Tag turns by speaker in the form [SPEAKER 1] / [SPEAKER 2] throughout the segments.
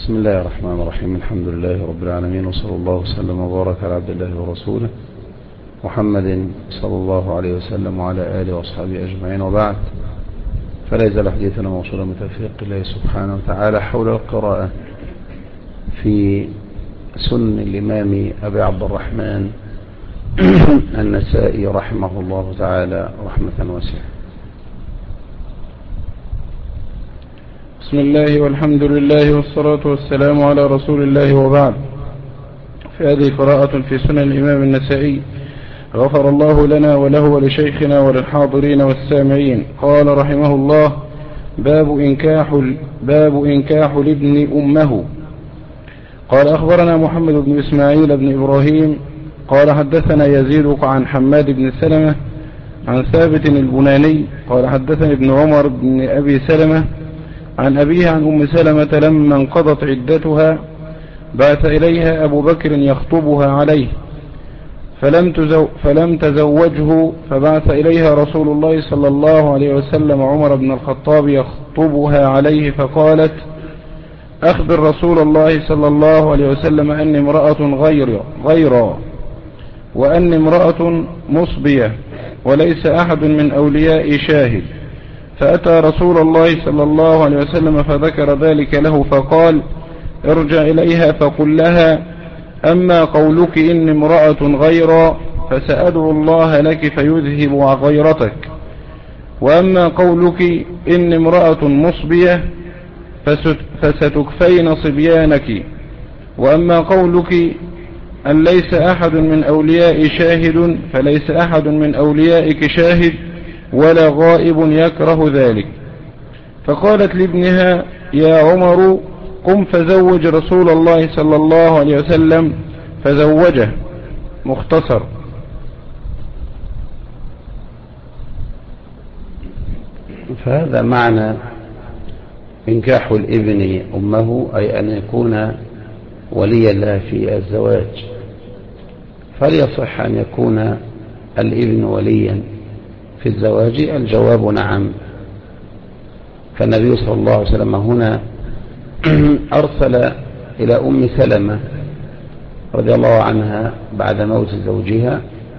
[SPEAKER 1] بسم الله الرحمن الرحيم. الحمد لله رب العالمين، وصلى الله وسلم وبارك على عبد الله ورسوله محمد صلى الله عليه وسلم وعلى آله وأصحابه أجمعين، وبعد. فلا يزال حديثنا موصولا بتوفيق الله سبحانه وتعالى حول القراءة في سنن الإمام أبي عبد الرحمن النسائي رحمه الله تعالى رحمة واسعة.
[SPEAKER 2] بسم الله والحمد لله والصلاة والسلام على رسول الله، وبعد. في هذه قراءة في سنن الإمام النسائي، غفر الله لنا وله ولشيخنا وللحاضرين والسامعين. قال رحمه الله: باب إنكاح لابن أمه. قال: أخبرنا محمد بن إسماعيل بن إبراهيم قال: حدثنا يزيد عن حماد بن سلمة عن ثابت البناني قال: حدثني ابن عمر بن أبي سلمة عن أبيه عن أم سلمة لما انقضت عدتها بعث إليها أبو بكر يخطبها عليه فلم تزوجه، فبعث إليها رسول الله صلى الله عليه وسلم عمر بن الخطاب يخطبها عليه، فقالت: أخبر رسول الله صلى الله عليه وسلم أني امرأة غيرا وأني امرأة مصبية وليس أحد من أولياء شاهد. فأتى رسول الله صلى الله عليه وسلم فذكر ذلك له، فقال: ارجع إليها فقل لها: أما قولك إن امرأة غيرا فسأدعو الله لك فيذهب غيرتك، وأما قولك إن امرأة مصبية فستكفين صبيانك، وأما قولك أن ليس أحد من أولياء شاهد فليس أحد من أوليائك شاهد ولا غائب يكره ذلك. فقالت لابنها: يا عمر قم فزوج رسول الله صلى الله عليه وسلم، فزوجه. مختصر.
[SPEAKER 1] فهذا معنى إنكاح الابن أمه، أي أن يكون وليا لها في الزواج. فليصح أن يكون الابن وليا في الزواج؟ الجواب نعم. فالنبي صلى الله عليه وسلم هنا أرسل إلى أم سلمة رضي الله عنها بعد موت زوجها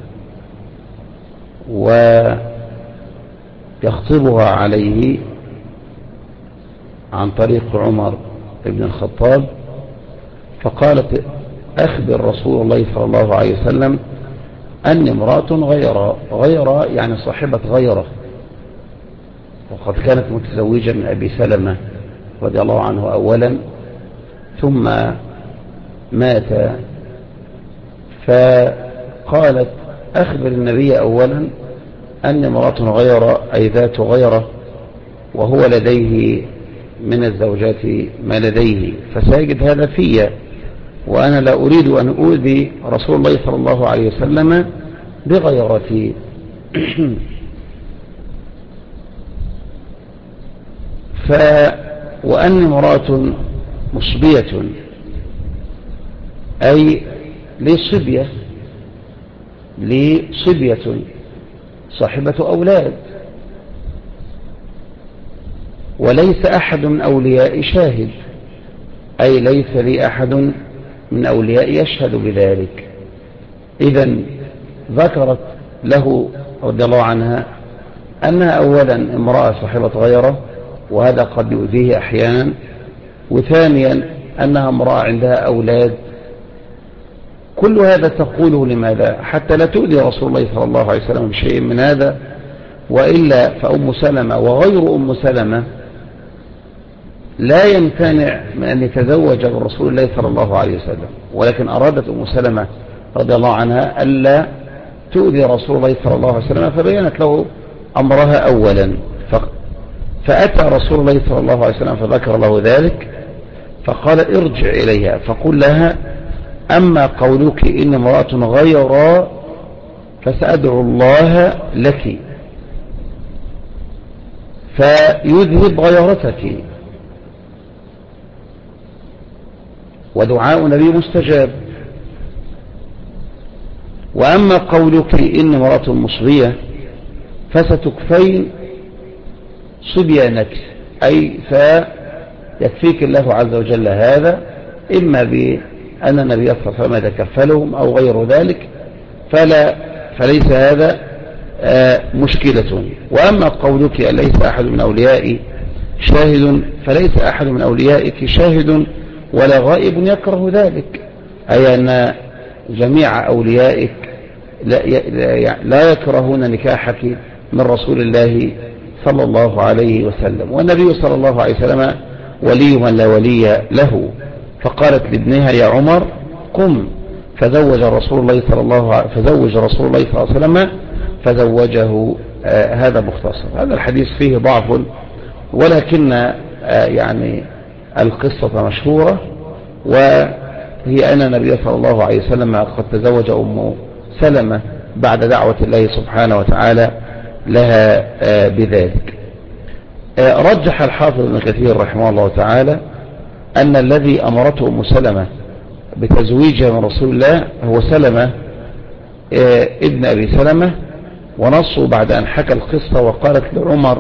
[SPEAKER 1] ويخطبها عليه عن طريق عمر بن الخطاب، فقالت: أخبر رسول الله صلى الله عليه وسلم أن امرأة غير يعني صاحبة غيره، وقد كانت متزوجة من أبي سلمة رضي الله عنه أولا، ثم مات. فقالت: أخبر النبي أولا أن امرأة غير، أي ذات غيره، وهو لديه من الزوجات ما لديه، فسيجد هذا فيا، وأنا لا أريد أن أؤذي رسول الله صلى الله عليه وسلم بغيرتي. وأن امرأة مصبية، أي لصبية صاحبة أولاد، وليس أحد من أولياء شاهد، أي ليس لي أحد من أولياء يشهد بذلك. إذن ذكرت له رضي الله عنها أنها أولا امرأة صاحبة غيره، وهذا قد يؤذيه أحيانا، وثانيا أنها امرأة عندها أولاد. كل هذا تقوله لماذا؟ حتى لا تؤذي رسول الله صلى الله عليه وسلم بشيء من هذا، وإلا فأم سلمة وغير أم سلمة لا يمتنع من أن يتزوج برسول الله صلى الله عليه وسلم، ولكن أرادت أم سلمة رضي الله عنها ألا تؤذي رسول الله صلى الله عليه وسلم، فبينت له أمرها أولا. فأتى رسول الله صلى الله عليه وسلم فذكر له ذلك، فقال: ارجع إليها فقل لها: أما قولك إن امرأة غير فسأدعو الله لك فيذهب غيرتك، ودعاء نبي مستجاب. وأما قولك إن امرأة مصبية فستكفين صبيانك، أي يكفيك الله عز وجل هذا، إما بأن النبي صلى الله عليه وسلم يتكفلهم أو غير ذلك، فليس هذا مشكلة. وأما قولك ليس أحد من أوليائي شاهد، فليس أحد من أوليائك شاهد ولا غائب يكره ذلك، أي أن جميع أوليائك لا يكرهون نكاحك من رسول الله صلى الله عليه وسلم. والنبي صلى الله عليه وسلم ولي من لا ولي له، فقالت لابنها يا عمر قم، فزوج رسول الله صلى الله عليه وسلم فزوجه. هذا مختصر. هذا الحديث فيه ضعف، ولكن يعني القصة مشهورة، وهي أن النبي صلى الله عليه وسلم قد تزوج أم سلمة بعد دعوة الله سبحانه وتعالى لها بذلك. رجح الحافظ ابن كثير رحمه الله تعالى أن الذي أمرته أم سلمة بتزويجها من رسول الله هو سلمة ابن أبي سلمة، ونصه بعد أن حكى القصة وقالت لعمر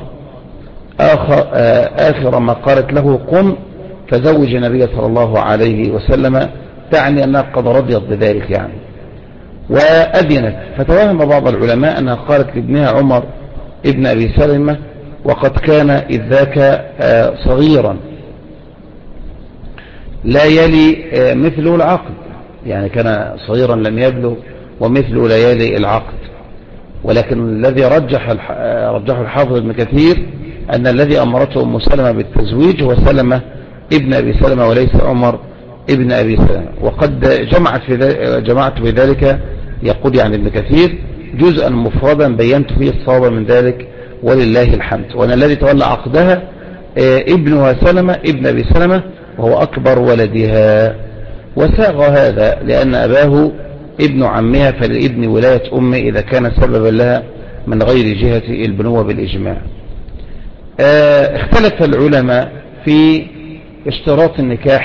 [SPEAKER 1] آخر ما قالت له قم فزوج النبي صلى الله عليه وسلم، تعني أنها قد رضيت بذلك يعني وأذنت. فتوهم بعض العلماء أنها قالت لابنها عمر ابن أبي سلمة وقد كان إذ ذاك صغيرا لا يلي مثله العقد، يعني كان صغيرا لم يبلغ ومثله لا يلي العقد. ولكن الذي رجح الحافظ ابن كثير أن الذي أمرته أم سلمة بالتزويج هو سلمة ابن أبي سلمة وليس عمر ابن أبي سلمة. وقد جمعت في ذلك، يقول يعني ابن كثير، جزءا مفردا بينت فيه الصواب من ذلك ولله الحمد، وأن الذي تولى عقدها ابنها سلمة ابن أبي سلمة وهو أكبر ولدها. وساغ هذا لأن أباه ابن عمها، فللابن ولاية أمه إذا كان سببا لها من غير جهة البنوة بالإجماع. اختلف العلماء في اشتراط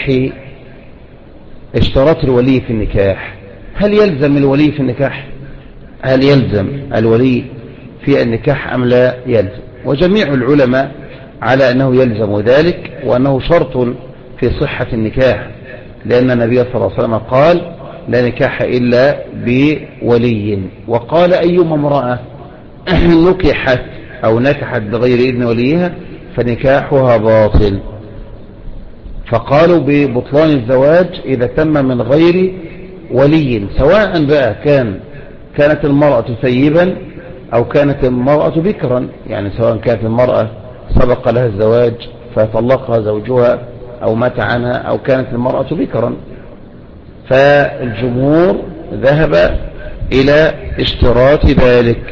[SPEAKER 1] الولي في النكاح. هل يلزم الولي في النكاح؟ هل يلزم الولي في النكاح أم لا يلزم؟ وجميع العلماء على أنه يلزم ذلك، وأنه شرط في صحة النكاح، لأن النبي صلى الله عليه وسلم قال لا نكاح إلا بولي. وقال أيما امرأة نكحت أو نكحت بغير إذن وليها فنكاحها باطل. فقالوا ببطلان الزواج إذا تم من غير ولي، سواء بقى كانت المرأة ثيبا أو كانت المرأة بكرا، يعني سواء كانت المرأة سبق لها الزواج فطلقها زوجها أو مات عنها، أو كانت المرأة بكرا. فالجمهور ذهب إلى اشتراط ذلك،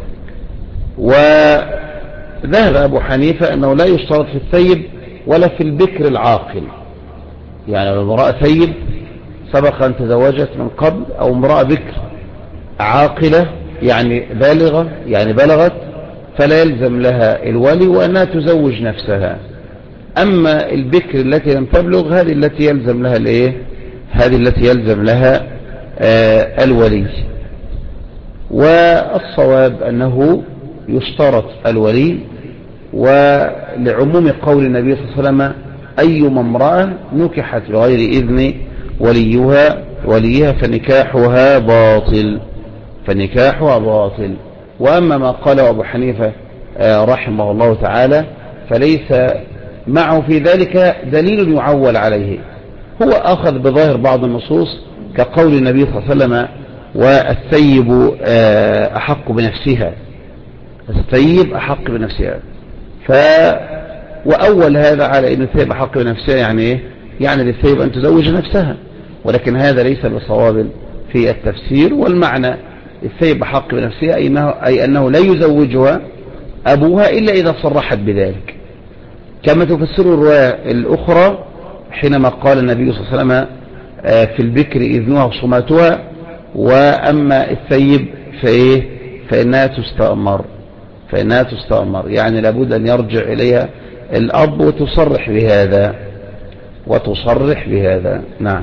[SPEAKER 1] وذهب أبو حنيفة أنه لا يشترط في الثيب ولا في البكر العاقل. يعني لو امرأة ثيب سبق أن تزوجت من قبل، أو امرأة بكر عاقلة يعني بالغة يعني بلغت، فلا يلزم لها الولي وأنها تزوج نفسها. أما البكر التي لم تبلغ هذه التي يلزم لها هذه التي يلزم لها الولي. والصواب أنه يشترط الولي، ولعموم قول النبي صلى الله عليه وسلم أيما امرأة نكحت بغير إذن وليها فنكاحها باطل. وأما ما قاله أبو حنيفة رحمه الله تعالى فليس معه في ذلك دليل يعول عليه، هو أخذ بظاهر بعض النصوص كقول النبي صلى الله عليه وسلم والثيب أحق بنفسها، الثيب أحق بنفسها. وأول هذا على أن الثيب أحق بنفسها يعني إيه؟ يعني للثيب أن تزوج نفسها، ولكن هذا ليس بصواب في التفسير. والمعنى الثيب أحق بنفسها أي أنه لا يزوجها أبوها إلا إذا صرحت بذلك، كما تفسر الرواية الأخرى حينما قال النبي صلى الله عليه وسلم في البكر إذنها وصماتها، وأما الثيب فإنها تستأمر، يعني لابد أن يرجع إليها الأب وتصرح بهذا. نعم.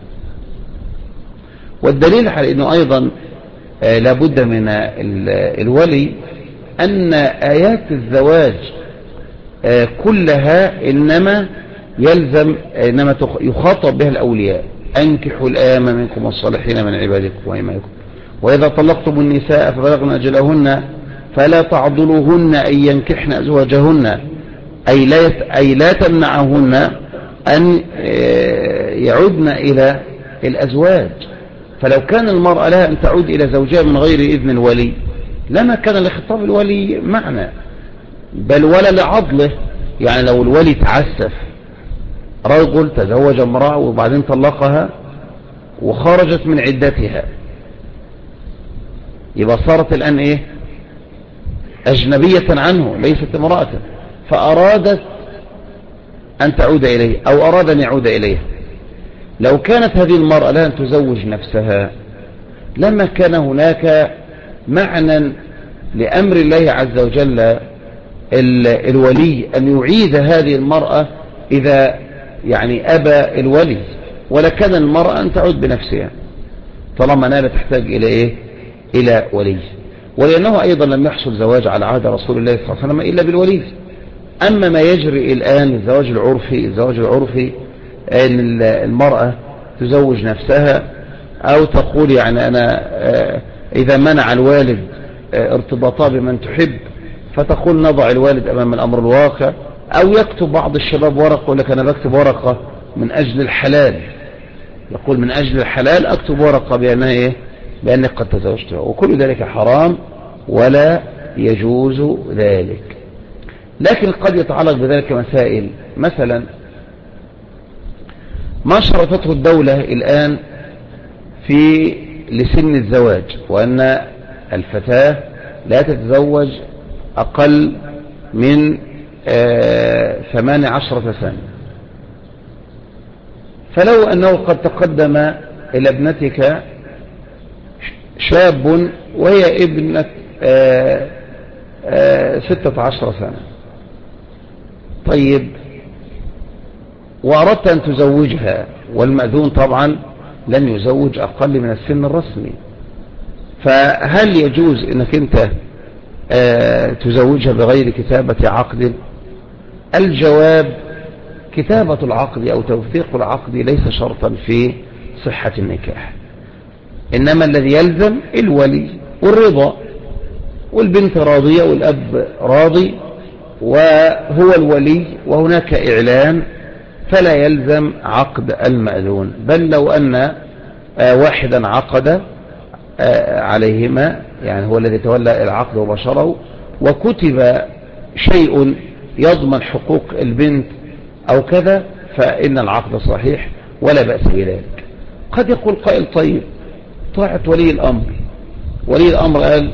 [SPEAKER 1] والدليل على أنه أيضا لابد من الولي أن آيات الزواج كلها إنما يلزم، إنما يخاطب بها الأولياء: أنكحوا الآيام منكم والصالحين من عبادكم وإمائكم وإذا طلقتم النساء فبلغن أجلهن فلا تعضلوهن أن ينكحن أزواجهن، أي لا تمنعهن أن يعودن إلى الأزواج. فلو كان المرأة لها أن تعود إلى زوجها من غير إذن الولي لما كان لخطاب الولي معنى، بل ولا لعضله. يعني لو الولي تعسف، رجل تزوج امرأة وبعدين طلقها وخرجت من عدتها، يبقى صارت الآن إيه؟ أجنبية عنه، ليست امرأة، فأرادت أن تعود إليه أو أراد أن يعود إليه. لو كانت هذه المرأة لا أن تزوج نفسها لما كان هناك معنى لأمر الله عز وجل الولي أن يعيد هذه المرأة إذا يعني أبى الولي، ولكان المرأة أن تعود بنفسها طالما أنها لا تحتاج إلى إيه؟ إلى ولي. ولأنه أيضا لم يحصل زواج على عهد رسول الله صلى الله عليه وسلم إلا بالولي. أما ما يجري الآن الزواج العرفي أن المرأة تزوج نفسها أو تقول يعني أنا إذا منع الوالد ارتباطها بمن تحب فتقول نضع الوالد أمام الأمر الواقع، أو يكتب بعض الشباب ورقة يقول لك أنا بكتب ورقة من أجل الحلال، يقول من أجل الحلال أكتب ورقة بأنها إيه؟ بأنك قد تزوجتها، وكل ذلك حرام ولا يجوز ذلك. لكن قد يتعلق بذلك مسائل، مثلا ما شرطته الدولة الآن في لسن الزواج، وأن الفتاة لا تتزوج أقل من 18 سنة. فلو أنه قد تقدم إلى ابنتك شاب وهي ابنة 16 سنة، طيب، وأردت أن تزوجها، والمأذون طبعا لن يزوج أقل من السن الرسمي، فهل يجوز أنك أنت تزوجها بغير كتابة عقد؟ الجواب: كتابة العقد أو توثيق العقد ليس شرطا في صحة النكاح، إنما الذي يلزم الولي والرضا، والبنت راضية والأب راضي وهو الولي وهناك إعلان، فلا يلزم عقد المأذون. بل لو أن واحدا عقد عليهما، يعني هو الذي تولى العقد وبشره، وكتب شيء يضمن حقوق البنت أو كذا، فإن العقد صحيح ولا بأس بذلك. قد يقول قائل: طيب، طاعة ولي الأمر قال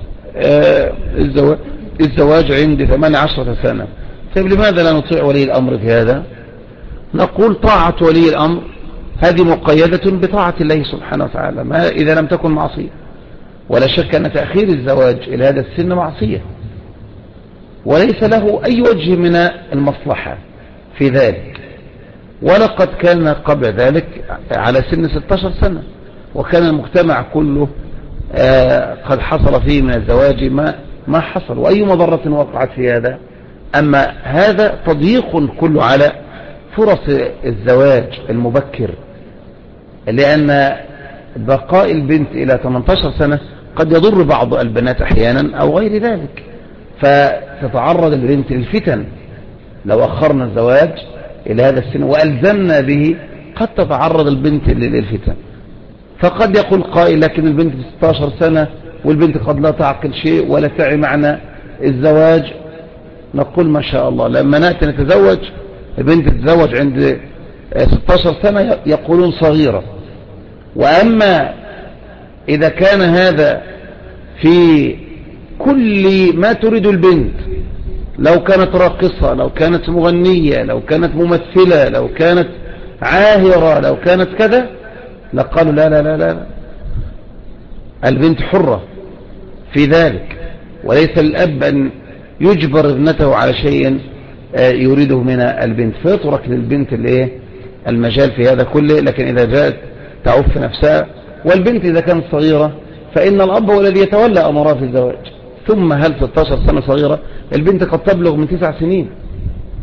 [SPEAKER 1] الزواج عندي 18 سنة، طيب لماذا لا نطيع ولي الأمر في هذا؟ نقول: طاعة ولي الأمر هذه مقيدة بطاعة الله سبحانه وتعالى، ما إذا لم تكن معصية. ولا شك أن تأخير الزواج إلى هذا السن معصية، وليس له أي وجه من المصلحة في ذلك. ولقد كان قبل ذلك على سن 16 سنة، وكان المجتمع كله قد حصل فيه من الزواج ما حصل، وأي مضرة وقعت في هذا. أما هذا تضييق كله على فرص الزواج المبكر، لأن بقاء البنت إلى 18 سنة قد يضر بعض البنات أحيانا أو غير ذلك، فتتعرض البنت للفتن. لو أخرنا الزواج إلى هذا السن وألزمنا به قد تتعرض البنت للفتن. فقد يقول قائل: لكن البنت 16 سنة والبنت قد لا تعقل شيء ولا تعي معنى الزواج. نقول: ما شاء الله، لما نأتي نتزوج البنت تتزوج عند 16 سنة يقولون صغيرة. وأما إذا كان هذا في كل ما تريد البنت، لو كانت راقصة، لو كانت مغنية، لو كانت ممثلة، لو كانت عاهرة، لو كانت كذا، لقالوا: لا لا لا لا، البنت حرة في ذلك، وليس الأب أن يجبر ابنته على شيء يريده من البنت، فيترك للبنت المجال في هذا كله. لكن إذا جاءت تعف نفسها، والبنت إذا كانت صغيرة فإن الأب هو الذي يتولى أمرها في الزواج. ثم هل 16 سنة صغيرة؟ البنت قد تبلغ من 9 سنين،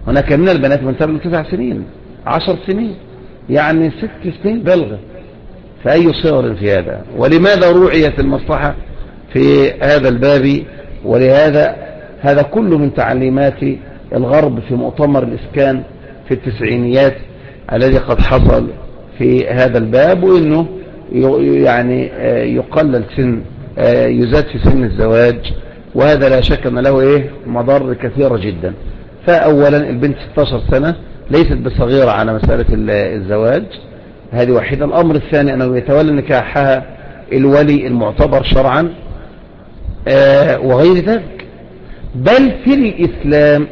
[SPEAKER 1] هناك من البنات من تبلغ 9 سنين 10 سنين، يعني 6 سنين بلغة، فأي صغر في هذا؟ ولماذا روعيت المصلحة في هذا الباب؟ ولهذا هذا كله من تعليمات الغرب في مؤتمر الإسكان في التسعينيات الذي قد حصل في هذا الباب، وإنه يعني يقلل سن يزاد في سن الزواج، وهذا لا شك أن له مضار كثيرة جدا. فأولا البنت 16 سنة ليست بصغيرة على مسألة الزواج، هذه واحدة. الأمر الثاني أنه يتولى نكاحها الولي المعتبر شرعا وغير ذلك. بل في الإسلام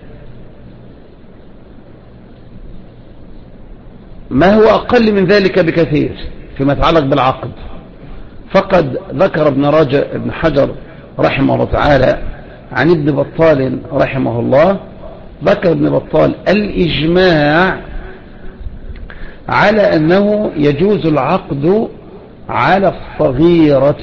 [SPEAKER 1] ما هو أقل من ذلك بكثير فيما يتعلق بالعقد. فقد ذكر ابن حجر رحمه الله تعالى عن ابن بطال رحمه الله، ذكر ابن بطال الإجماع على أنه يجوز العقد على الصغيرة.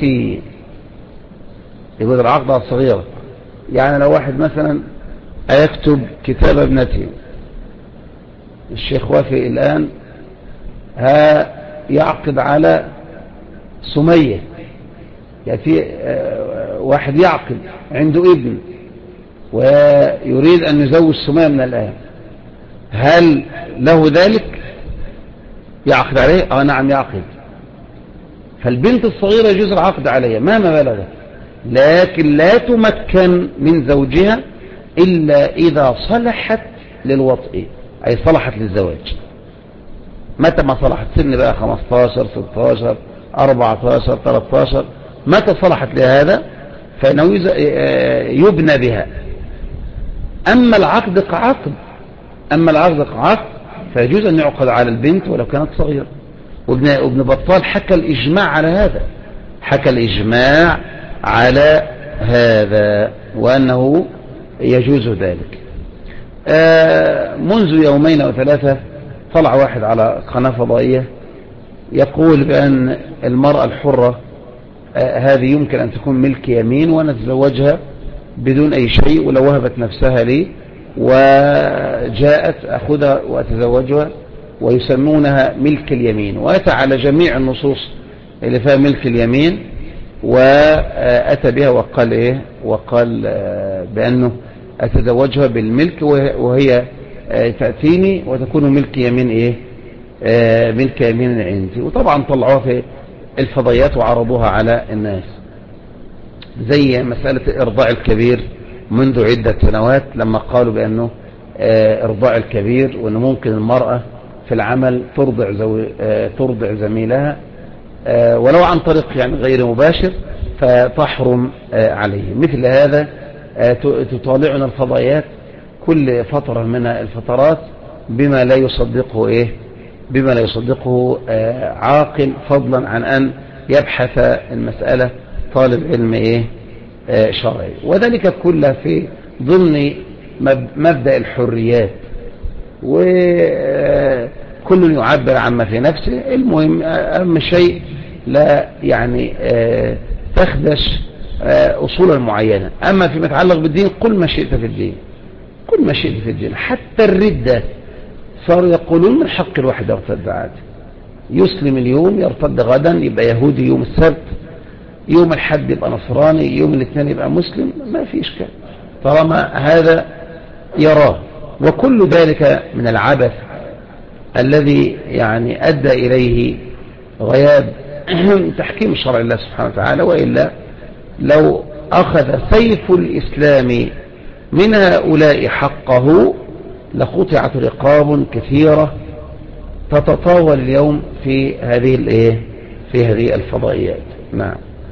[SPEAKER 1] يقول العقد على الصغيرة، يعني لو واحد مثلا يكتب كتاب ابنته، الشيخ وافق الآن يعقد على سمية، يأتي واحد يعقد عنده ابن ويريد أن يزوج سمية من الآن، هل له ذلك؟ يعقد عليه؟ نعم يعقد. فالبنت الصغيرة يجوز العقد عليها مهما بلغت، لكن لا تمكن من زوجها إلا إذا صلحت للوطء، أي صلحت للزواج. متى ما صلحت؟ سن بقى 15 16 14 13، متى صلحت لهذا فإنه يبنى بها. أما العقد كعقد فيجوز أن يعقد على البنت ولو كانت صغيرة. وابن بطال حكى الإجماع على هذا وأنه يجوز ذلك. منذ يومين أو 3 طلع واحد على قناة فضائية يقول بأن المرأة الحرة هذه يمكن أن تكون ملك يمين ونتزوجها بدون أي شيء، ولو وهبت نفسها لي وجاءت أخذها وأتزوجها، ويسمونها ملك اليمين، وأتى على جميع النصوص اللي فيها ملك اليمين وأتى بها وقال بأنه أتزوجها بالملك وهي تأتيني وتكون ملك يمين ملك يمين عندي. وطبعا طلعوها في الفضائيات وعرضوها على الناس، زي مسألة إرضاع الكبير منذ عدة سنوات، لما قالوا بأنه إرضاع الكبير وأنه ممكن المرأة في العمل ترضع زميلها ولو عن طريق يعني غير مباشر فتحرم عليه. مثل هذا تطالعنا الفضائيات كل فترة من الفترات بما لا يصدقه عاقل، فضلا عن أن يبحث المسألة طالب علم شرعي، وذلك كله في ضمن مبدأ الحريات، وكل يعبر عما في نفسه. المهم أهم شيء لا يعني تخدش أصولا معينة. أما فيما يتعلق بالدين قل ما شئت في الدين، حتى الردة صاروا يقولون من حق الواحد يرتد عادي، يسلم اليوم يرتد غدا يبقى يهودي، يوم السبت يوم الحد يبقى نصراني، يوم الاثنين يبقى مسلم، ما في إشكال طالما هذا يراه. وكل ذلك من العبث الذي يعني أدى إليه غياب تحكيم شرع الله سبحانه وتعالى. وإلا لو أخذ سيف الإسلام من هؤلاء حقه لقطعت رقاب كثيرة تتطاول اليوم في هذه الفضائيات. نعم.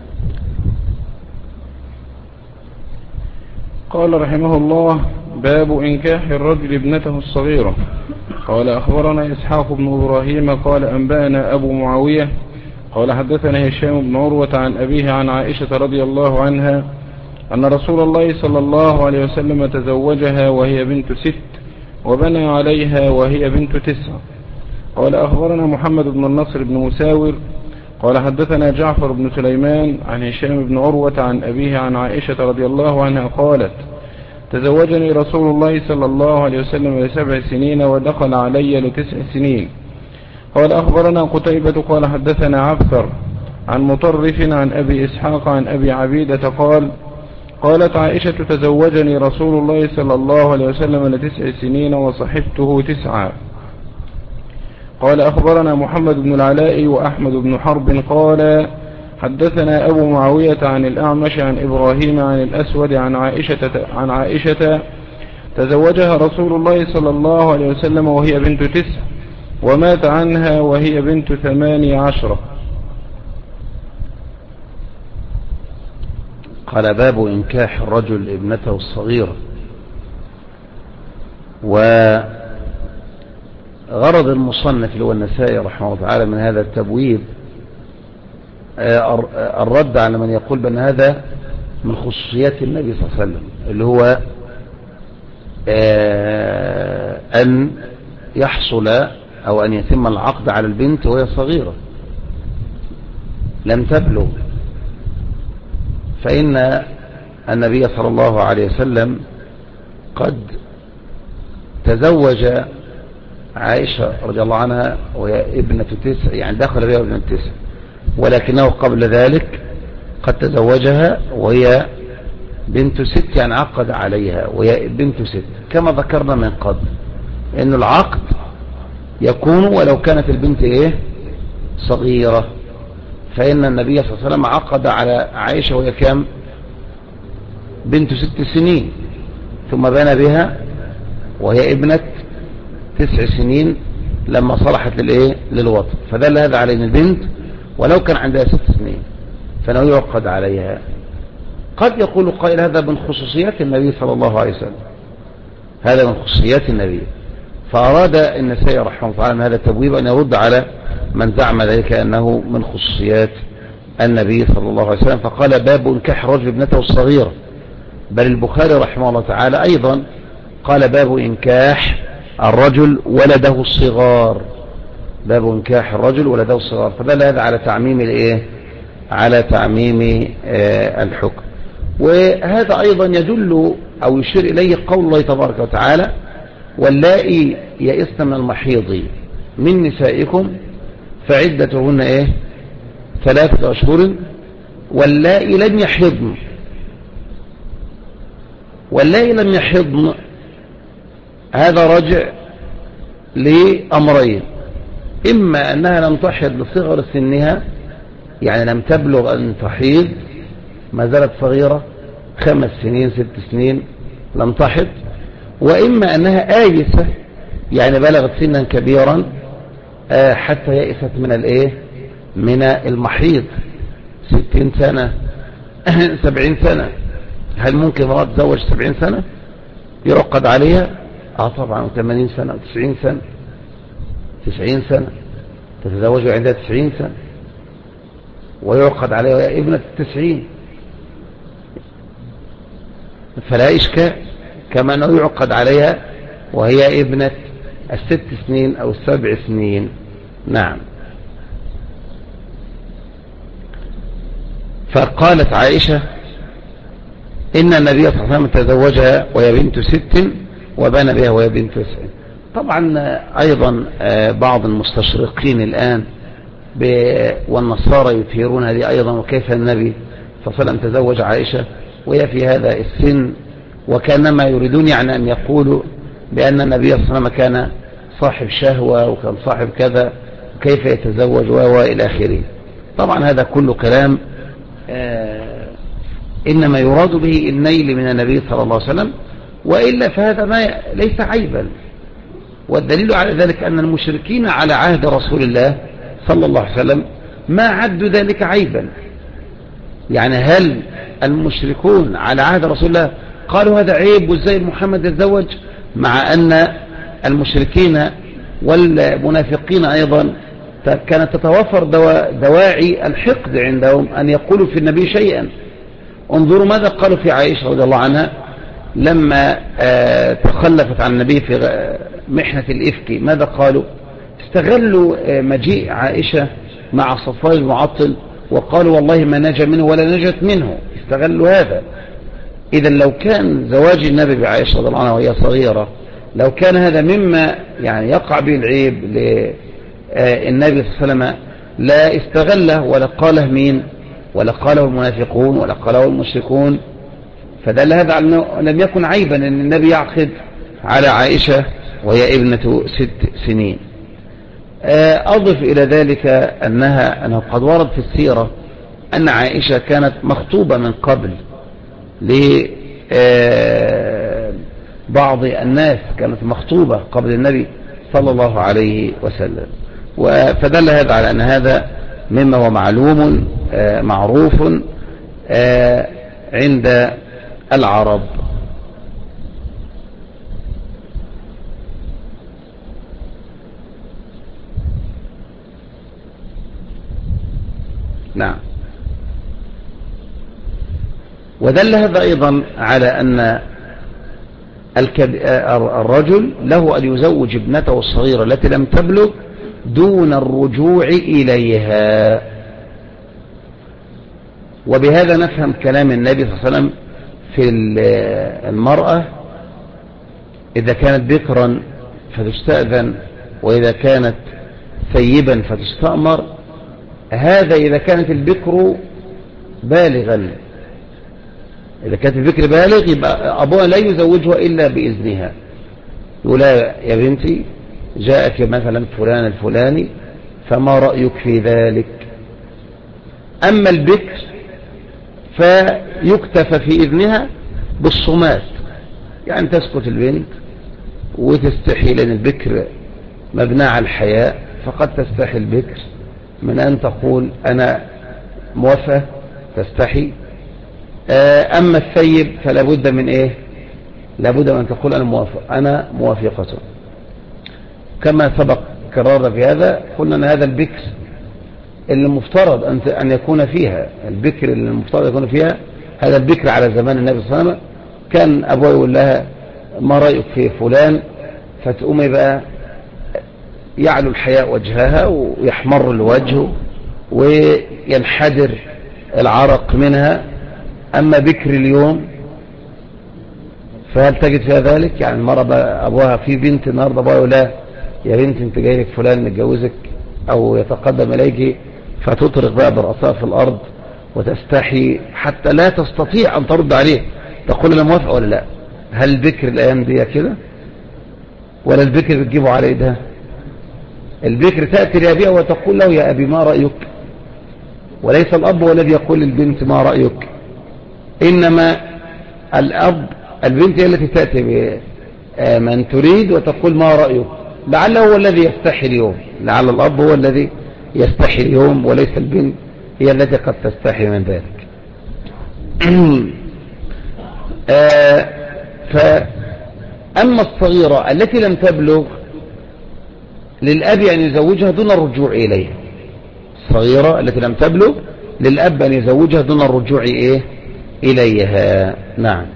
[SPEAKER 2] قال رحمه الله: باب إنكاح الرجل ابنته الصغيرة. قال أخبرنا إسحاق بن إبراهيم قال أنبأنا أبو معاوية قال حدثنا هشام بن عروة عن أبيه عن عائشة رضي الله عنها أن رسول الله صلى الله عليه وسلم تزوجها وهي بنت 6 وبنى عليها وهي بنت 9. قال أخبرنا محمد بن النصر بن مساور قال حدثنا جعفر بن سليمان عن هشام بن عروة عن أبيه عن عائشة رضي الله عنها قالت: تزوجني رسول الله صلى الله عليه وسلم ل7 سنين ودخل علي ل9 سنين. قال أخبرنا قتيبة قال حدثنا عبثر عن مطرف عن أبي إسحاق عن أبي عبيدة قال قالت عائشة تزوجني رسول الله صلى الله عليه وسلم ل9 سنين وصحبته 9. قال أخبرنا محمد بن العلاء وأحمد بن حرب قال حدثنا أبو معاوية عن الأعمش عن إبراهيم عن الأسود عن عائشة تزوجها رسول الله صلى الله عليه وسلم وهي بنت 9 ومات عنها وهي بنت 18.
[SPEAKER 1] قال باب إنكاح الرجل ابنته الصغيرة. وغرض المصنف اللي هو النسائي رحمه الله تعالى من هذا التبويب الرد على من يقول بأن هذا من خصوصيات النبي صلى الله عليه وسلم، اللي هو أن يحصل أو أن يتم العقد على البنت وهي صغيرة لم تبلغ، فإن النبي صلى الله عليه وسلم قد تزوج عائشة رضي الله عنها وهي ابنة 9، يعني دخل بها ابنة 9، ولكنه قبل ذلك قد تزوجها وهي بنت 6، يعني عقد عليها وهي بنت 6، كما ذكرنا من قبل إن العقد يكون ولو كانت البنت صغيرة. فإن النبي صلى الله عليه وسلم عقد على عائشة وهي كام؟ بنت 6 سنين، ثم بنى بها وهي ابنة 9 سنين لما صلحت للوطن، فدل هذا على ان البنت ولو كان عندها 6 سنين فانه يعقد عليها. قد يقول قائل هذا من خصوصيات النبي صلى الله عليه وسلم، هذا من خصوصيات النبي، فأراد النسائي رحمه الله تعالى هذا التبويب أن يرد على من زعم ذلك أنه من خصوصيات النبي صلى الله عليه وسلم، فقال باب إنكاح رجل ابنته الصغيرة. بل البخاري رحمه الله تعالى أيضا قال باب إنكاح الرجل ولده الصغار، باب إنكاح الرجل ولده الصغار، فدل هذا على تعميم على تعميم الحكم. وهذا أيضا يدل أو يشير إليه قول الله تبارك وتعالى واللائي يئسن من المحيض من نسائكم فعدتهن 3 أشهر واللائي لم يحضن. واللائي لم يحضن هذا راجع لأمرين: إما أنها لم تحض لصغر سنها، يعني لم تبلغ أن تحيض، ما زالت صغيرة 5 سنين 6 سنين لم تحض، وإما أنها آيسة، يعني بلغت سنا كبيرا حتى يئست من المحيض 60 سنة 70 سنة. هل ممكن امرأة تتزوج 70 سنة يعقد عليها؟ طبعا. 80 سنة و90 سنة 90 سنة تتزوج عندها 90 سنة ويعقد عليها وهي ابنة 90، فلا إشكال، كما أنه يعقد عليها وهي ابنة 6 سنين أو 7 سنين. نعم. فقالت عائشة إن النبي صلى الله عليه وسلم تزوجها وهي بنت 6 وبنى بها وهي بنت 9. طبعا أيضا بعض المستشرقين الآن والنصارى يثيرون هذه أيضا، وكيف النبي صلى الله عليه وسلم تزوج عائشة وهي في هذا السن، وكانما يريدون يعني أن يقولوا بأن النبي صلى الله عليه وسلم كان صاحب شهوة وكان صاحب كذا، كيف يتزوج إلى آخره. طبعا هذا كله كلام إنما يراد به النيل من النبي صلى الله عليه وسلم، وإلا فهذا ليس عيبا. والدليل على ذلك أن المشركين على عهد رسول الله صلى الله عليه وسلم ما عدوا ذلك عيبا. يعني هل المشركون على عهد رسول الله قالوا هذا عيب وازاي محمد يتزوج؟ مع أن المشركين والمنافقين أيضا كانت تتوفر دواعي الحقد عندهم أن يقولوا في النبي شيئا. انظروا ماذا قالوا في عائشة رضي الله عنها لما تخلفت عن النبي في محنة الإفك. ماذا قالوا؟ استغلوا مجيء عائشة مع صفوان المعطل وقالوا والله ما نجا منه ولا نجت منه، استغلوا هذا. إذا لو كان زواج النبي بعائشة رضي الله عنها وهي صغيرة لو كان هذا مما يعني يقع به العيب للنبي صلى الله عليه وسلم لا استغله ولا قاله مين ولا قاله المنافقون ولا قاله المشركون، فدل هذا على أنه لم يكن عيبا أن النبي يعقد على عائشة وهي ابنة 6 سنين. أضف إلى ذلك أنه قد ورد في السيرة أن عائشة كانت مخطوبة من قبل لبعض الناس، كانت مخطوبة قبل النبي صلى الله عليه وسلم، فدل هذا على أن هذا مما هو معلوم معروف عند العرب. نعم. ودل هذا أيضا على أن الرجل له أن يزوج ابنته الصغيرة التي لم تبلغ دون الرجوع إليها. وبهذا نفهم كلام النبي صلى الله عليه وسلم في المرأة إذا كانت بكرا فتستأذن وإذا كانت ثيبا فتستأمر. هذا إذا كانت البكر بالغا، إذا كانت البكر بالغ يبقى أبوها لا يزوجها إلا بإذنها، يقول يا بنتي جاءك مثلا فلان الفلاني فما رأيك في ذلك. أما البكر فيكتفى في إذنها بالصمات، يعني تسكت البنت وتستحي، لأن البكر مبنى على الحياء، فقد تستحي البكر من أن تقول أنا موافقة، تستحي. أما الثيب فلا بد من إيه؟ لا بد من أن تقول أنا موافقة. كما سبق كررنا في هذا، قلنا أن هذا البكر اللي المفترض أن يكون فيها، البكر اللي المفترض يكون فيها هذا البكر على زمان النبي صلى الله عليه وسلم. كان أبوه يقول لها ما رأيك في فلان، فتقوم بقى يعلو الحياء وجهها ويحمر الوجه وينحدر العرق منها. أما بكر اليوم فهل تجد فيها ذلك؟ يعني المرة أبوها في بنت النهاردة أبوها يقول لها يا بنت انت جاي لك فلان نتجوزك أو يتقدم إليك، فتطرق بقى برأسها في الأرض وتستحي حتى لا تستطيع أن ترد عليه تقول أنا موافقة ولا لا. هل البكر الأيام دي كده ولا البكر بتجيبه على إيدها؟ البكر تأتي لأبيها وتقول له يا أبي ما رأيك، وليس الأب هو الذي يقول للبنت ما رأيك، إنما الأب البنت هي التي تأتي بمن تريد وتقول ما رأيك. لعله هو الذي يستحي اليوم، لعل الأب هو الذي يستحي اليوم وليس البنت هي التي قد تستحي من ذلك. فأما الصغيرة التي لم تبلغ للأب أن يزوجها دون الرجوع إليها، الصغيرة التي لم تبلغ للأب أن يزوجها دون الرجوع إليها. نعم.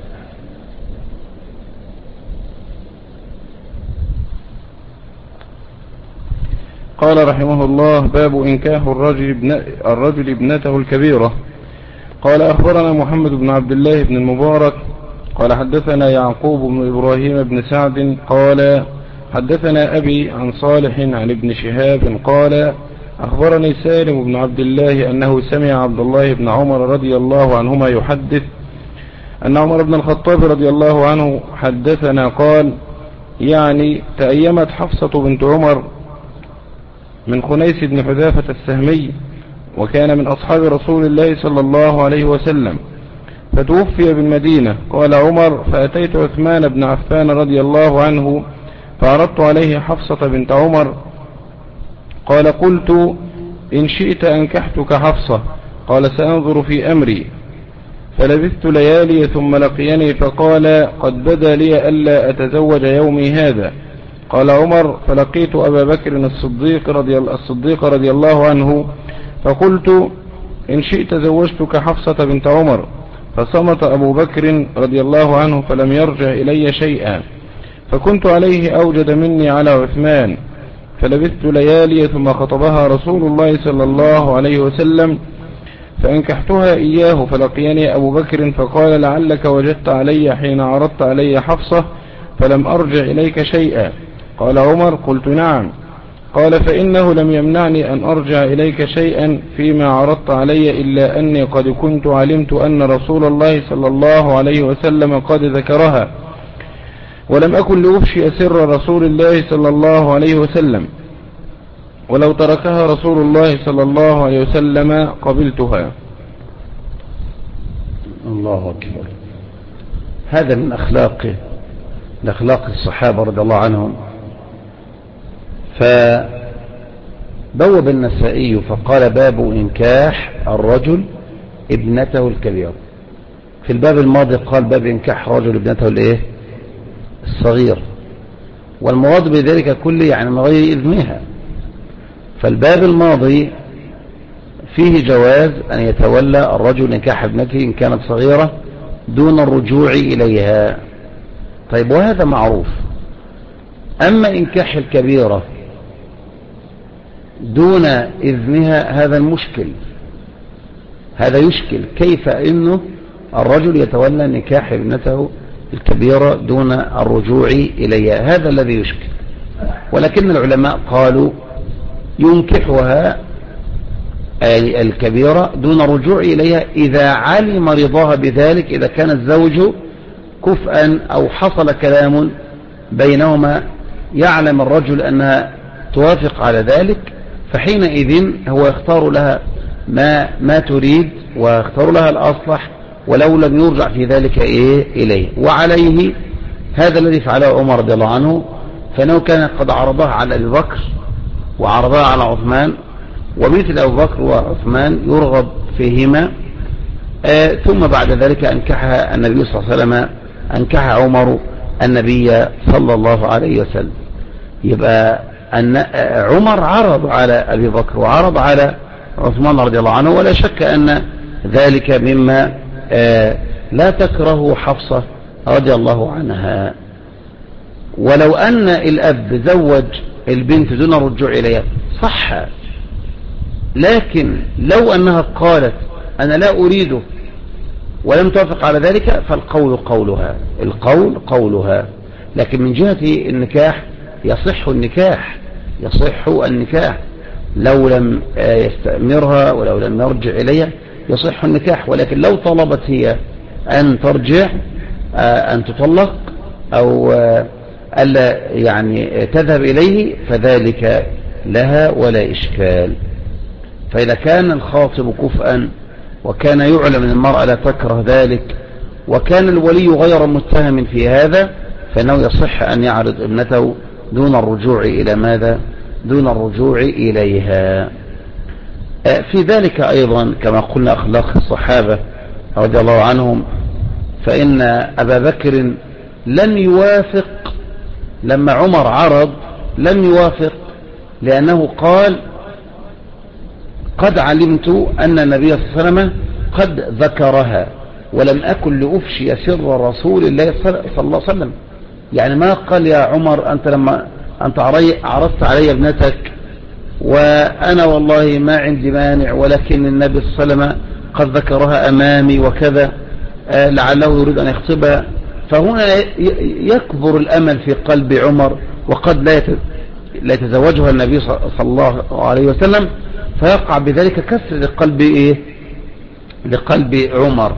[SPEAKER 2] قال رحمه الله: باب إنكاح الرجل ابنته الكبيرة. قال أخبرنا محمد بن عبد الله بن المبارك قال حدثنا يعقوب بن إبراهيم بن سعد قال حدثنا أبي عن صالح عن ابن شهاب قال أخبرني سالم بن عبد الله أنه سمع عبد الله بن عمر رضي الله عنهما يحدث أن عمر بن الخطاب رضي الله عنه حدثنا قال: يعني تأيمت حفصة بنت عمر من خنيس بن حذافة السهمي، وكان من أصحاب رسول الله صلى الله عليه وسلم، فتوفي بالمدينة. قال عمر: فأتيت عثمان بن عفان رضي الله عنه فعرضت عليه حفصة بنت عمر. قال: قلت إن شئت أنكحتك حفصة. قال: سأنظر في أمري. فلبثت ليالي ثم لقيني فقال: قد بدا لي ألا أتزوج يومي هذا. قال عمر: فلقيت أبا بكر الصديق رضي الله عنه فقلت إن شئت زوجتك حفصة بنت عمر. فصمت أبو بكر رضي الله عنه فلم يرجع إلي شيئا، فكنت عليه أوجد مني على عثمان. فلبثت ليالي ثم خطبها رسول الله صلى الله عليه وسلم فأنكحتها إياه، فلقيني أبو بكر فقال لعلك وجدت علي حين عرضت علي حفصة فلم أرجع إليك شيئا. قال عمر: قلت نعم. قال: فإنه لم يمنعني أن أرجع إليك شيئا فيما عرضت علي إلا أني قد كنت علمت أن رسول الله صلى الله عليه وسلم قد ذكرها، ولم أكن لأفشي سر رسول الله صلى الله عليه وسلم، ولو تركها رسول الله صلى الله عليه وسلم قبلتها.
[SPEAKER 1] الله أكبر. هذا من أخلاق الصحابة رضي الله عنهم. فبوب النسائي فقال: باب إنكاح الرجل ابنته الكبيرة. في الباب الماضي قال: باب إنكاح رجل ابنته الايه الصغير، والمراد بذلك كله يعني من غير إذنها. فالباب الماضي فيه جواز أن يتولى الرجل نكاح ابنته إن كانت صغيرة دون الرجوع إليها. طيب، وهذا معروف. أما إنكاح الكبيرة دون إذنها هذا المشكل، هذا يشكل. كيف إنه الرجل يتولى نكاح ابنته الكبيرة دون الرجوع إليها؟ هذا الذي يشكل. ولكن العلماء قالوا ينكحها الكبيرة دون الرجوع إليها إذا علم رضاها بذلك، إذا كان الزوج كفءا أو حصل كلام بينهما يعلم الرجل أنها توافق على ذلك، فحينئذ هو يختار لها ما تريد ويختار لها الأصلح، ولو لم يرجع في ذلك إليه. وعليه هذا الذي فعله عمر رضي الله عنه، فإنه كان قد عرضها على أبي بكر وعرضها على عثمان، ومثل أبو بكر وعثمان يرغب فيهما. ثم بعد ذلك أنكحها النبي صلى الله عليه وسلم، أنكح عمر النبي صلى الله عليه وسلم. يبقى أن عمر عرض على أبي بكر وعرض على عثمان رضي الله عنه، ولا شك أن ذلك مما لا تكره حفصة رضي الله عنها. ولو أن الأب زوج البنت دون الرجوع إليها صح، لكن لو أنها قالت أنا لا أريده ولم توافق على ذلك فالقول قولها، القول قولها. لكن من جهة النكاح يصح النكاح لو لم يستأمرها ولو لم يرجع إليها يصح النكاح. ولكن لو طلبت هي أن ترجع، أن تطلق أو ألا يعني تذهب إليه، فذلك لها ولا إشكال. فإذا كان الخاطب كفءا وكان يعلم أن المرأة لا تكره ذلك، وكان الولي غير متهم في هذا، فإنه يصح أن يعرض ابنته دون الرجوع إلى ماذا؟ دون الرجوع إليها. في ذلك أيضا كما قلنا أخلاق الصحابة رضي الله عنهم، فإن أبا بكر لم يوافق لما عمر عرض، لم يوافق لأنه قال قد علمت أن النبي صلى الله عليه وسلم قد ذكرها ولم أكن لأفشي سر رسول الله صلى الله عليه وسلم. يعني ما قال يا عمر أنت لما أنت عرضت علي ابنتك وأنا والله ما عندي مانع، ولكن النبي صلى الله عليه وسلم قد ذكرها أمامي وكذا، لعله يريد أن يخطبها. فهنا يكبر الأمل في قلب عمر، وقد لا يتزوجها النبي صلى الله عليه وسلم، فيقع بذلك كسر لقلب عمر.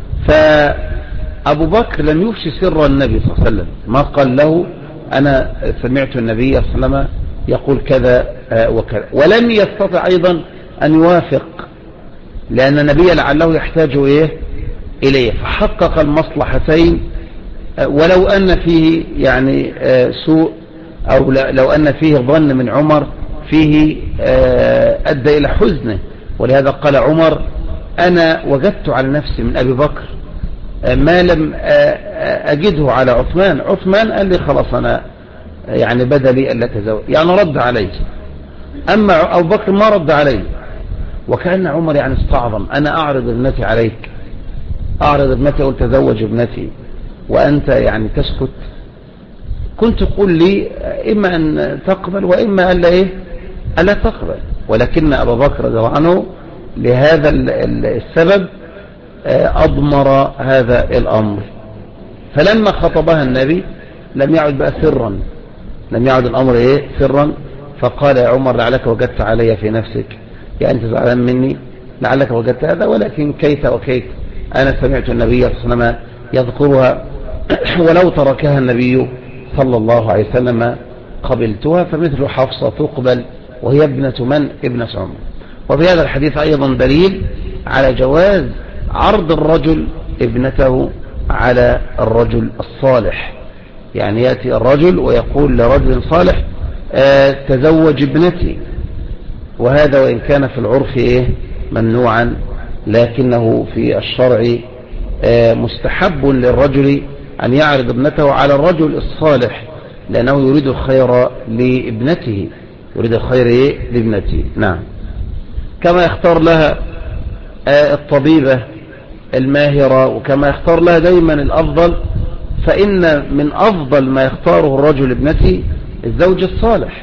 [SPEAKER 1] فأبو بكر لم يفشي سر النبي صلى الله عليه وسلم، ما قال له أنا سمعت النبي صلى الله عليه وسلم يقول كذا وكذا، ولم يستطع أيضا أن يوافق لأن النبي لعله يحتاج إليه، فحقق المصلحتين. ولو أن فيه يعني سوء، أو لو أن فيه ظن من عمر فيه أدى إلى حزنه. ولهذا قال عمر أنا وجدت على نفسي من أبي بكر ما لم أجده على عثمان. عثمان قال لي خلاص أنا يعني بدلي ألا تزوج، يعني رد عليه. أما أبو بكر ما رد عليه، وكأن عمر يعني استعظم، أنا أعرض ابنتي عليك، أعرض ابنتي وتزوج ابنتي وأنت يعني تسكت. كنت تقول لي إما أن تقبل وإما ألا ألا تقبل. ولكن أبا بكر رضي الله عنه لهذا السبب أضمر هذا الأمر. فلما خطبها النبي لم يعد بقى سرا، لم يعد الأمر سرا. فقال يا عمر لعلك وجدت علي في نفسك، يعني أنت زعلان مني، لعلك وجدت هذا، ولكن كيت وكيت، أنا سمعت النبي صلى الله عليه وسلم يذكرها ولو تركها النبي صلى الله عليه وسلم قبلتها، فمثل حفصة تقبل وهي ابنة من؟ ابنة عمر. وفي هذا الحديث أيضا دليل على جواز عرض الرجل ابنته على الرجل الصالح. يعني يأتي الرجل ويقول لرجل صالح تزوج ابنتي، وهذا وإن كان في العرف ممنوعا، لكنه في الشرع مستحب للرجل أن يعرض ابنته على الرجل الصالح، لأنه يريد الخير لابنته، يريد الخير لابنته. نعم. كما يختار لها الطبيبة الماهرة، وكما يختار لها دايما الأفضل، فإن من أفضل ما يختاره الرجل ابنته الزوج الصالح.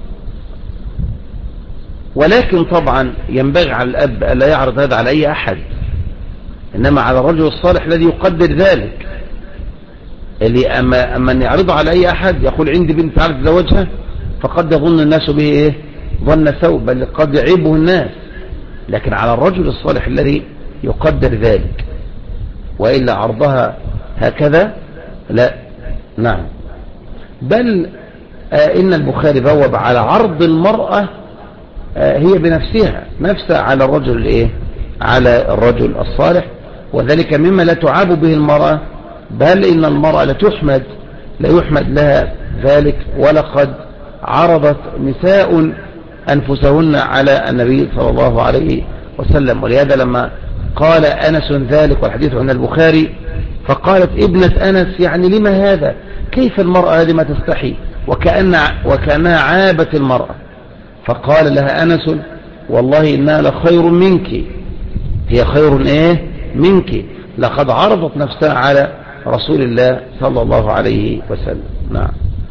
[SPEAKER 1] ولكن طبعا ينبغي على الأب ألا يعرض هذا على أي أحد، إنما على الرجل الصالح الذي يقدر ذلك. اللي أما أن يعرضه على أي أحد يقول عندي بنت تعرف تزوجها، فقد يظن الناس به ظن سوء، بل قد يعيبه الناس. لكن على الرجل الصالح الذي يقدر ذلك، وإلا عرضها هكذا لا. نعم. بل إن البخاري بوب على عرض المرأة هي بنفسها على الرجل على الرجل الصالح، وذلك مما لا تعاب به المرأة، بل إن المرأة لا يحمد لها ذلك. ولقد عرضت نساء أنفسهن على النبي صلى الله عليه وسلم. ولهذا لما قال أنس ذلك، والحديث عند البخاري، فقالت ابنة أنس يعني لما هذا؟ كيف المرأة هذه ما تستحي؟ وكأنها عابت المرأة. فقال لها أنس والله إنها لخير منك، هي خير منك، لقد عرضت نفسها على رسول الله صلى الله عليه وسلم. نعم.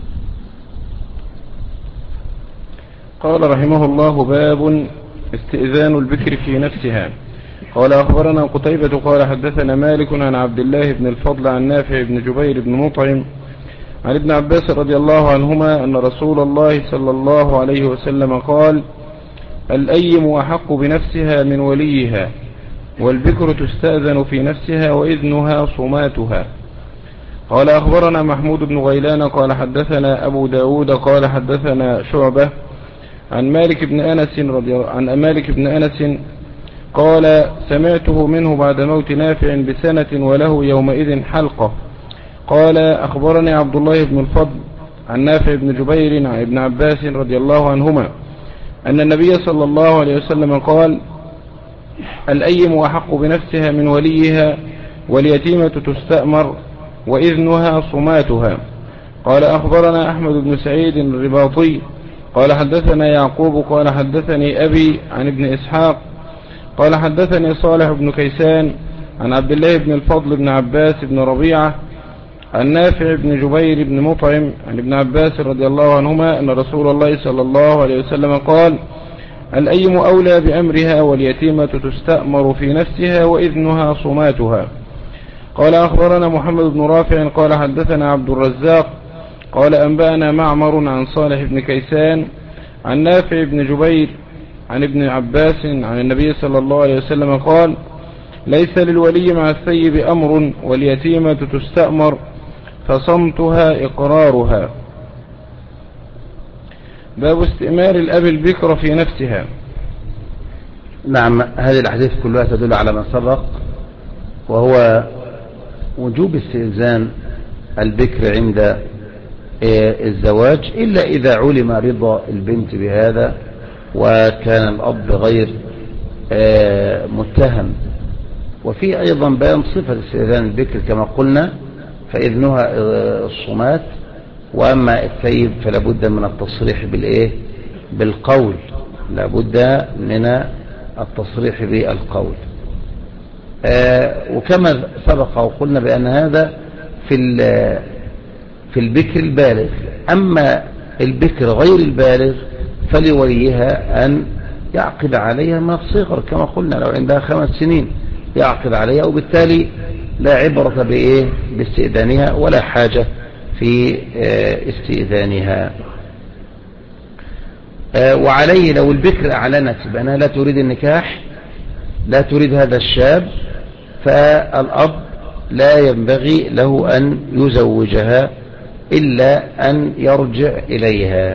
[SPEAKER 2] قال رحمه الله: باب استئذان البكر في نفسها. قال أخبرنا قتيبة قال حدثنا مالك عن عبد الله بن الفضل عن نافع بن جبير بن مطعم عن ابن عباس رضي الله عنهما أن رسول الله صلى الله عليه وسلم قال: الأيم أحق بنفسها من وليها، والبكر تستأذن في نفسها وإذنها صماتها. قال أخبرنا محمود بن غيلان قال حدثنا أبو داود قال حدثنا شعبة عن مالك بن أنس قال: سمعته منه بعد موت نافع بسنة وله يومئذ حلقة. قال: أخبرني عبد الله بن الفضل عن نافع بن جبير عن ابن عباس رضي الله عنهما أن النبي صلى الله عليه وسلم قال: الأيم أحق بنفسها من وليها، واليتيمة تستأمر وإذنها صماتها. قال أخبرنا أحمد بن سعيد الرباطي قال حدثنا يعقوب قال حدثني أبي عن ابن إسحاق قال حدثني صالح بن كيسان عن عبد الله بن الفضل بن عباس بن ربيعة عن نافع بن جبير بن مطعم عن ابن عباس رضي الله عنهما أن رسول الله صلى الله عليه وسلم قال: الأيم أولى بأمرها، واليتيمة تستأمر في نفسها وإذنها صماتها. قال أخبرنا محمد بن رافع قال حدثنا عبد الرزاق قال أنبأنا معمر عن صالح بن كيسان عن نافع بن جبير عن ابن عباس عن النبي صلى الله عليه وسلم قال: ليس للولي مع الثيب أمر، واليتيمة تستأمر فصمتها إقرارها. باب استئمار الأب البكر في نفسها.
[SPEAKER 1] نعم. هذه الأحاديث كلها تدل على ما سبق، وهو وجوب استئذان البكر عند الزواج، إلا إذا علم رضا البنت بهذا وكان الأب غير متهم. وفي أيضا بيان صفة استئذان البكر كما قلنا، فإذنها الصمات، وأما الثيب فلا بد من التصريح بالقول، لا بد من التصريح بالقول. وكما سبق وقلنا بأن هذا في البكر البالغ. أما البكر غير البالغ فلوليها أن يعقد عليها ما الصغر كما قلنا، لو عندها 5 سنين يعقد عليها، وبالتالي لا عبرة بإيه باستئذانها ولا حاجة في استئذانها. وعليه لو البكر أعلنت بأنها لا تريد النكاح، لا تريد هذا الشاب، فالأب لا ينبغي له أن يزوجها إلا أن يرجع إليها،